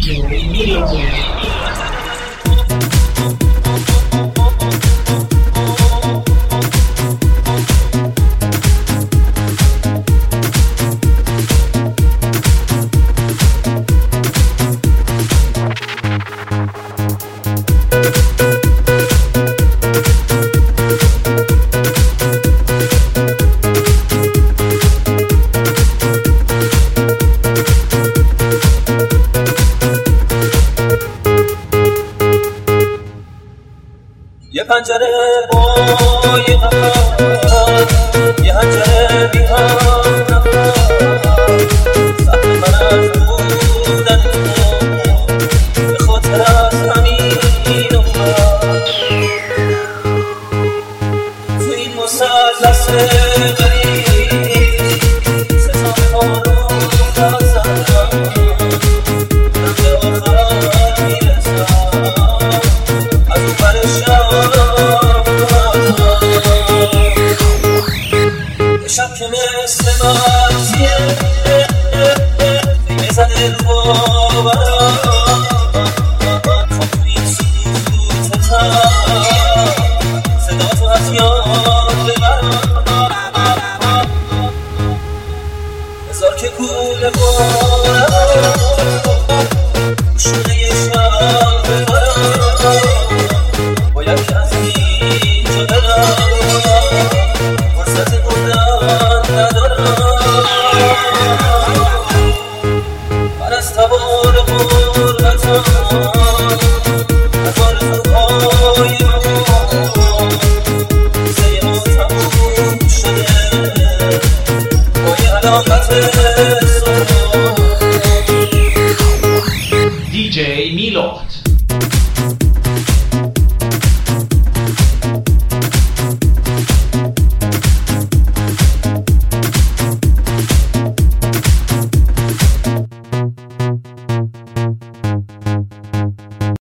یه پنجره با یه نفر، یه هنجره بی هم نفر، سخت من از بودن تو به خاطر از همین افتاد. تو این مثلث غریب ستاره ها رو نزدم، من به آخرت میرسم از اون برشم. شب که مثل مرزیه خیمه زده رو باورم، خب تو این سکوتتم صدا تو از یاد ببرم. بذار که کوله بارم شونه یه شب ببرم، باید که از اینجا برم فرصت بودن ندارم. من از تبار غربتم از آرزوهای من قصه ما تموم شده با یه علامت سوال. DJ Milord.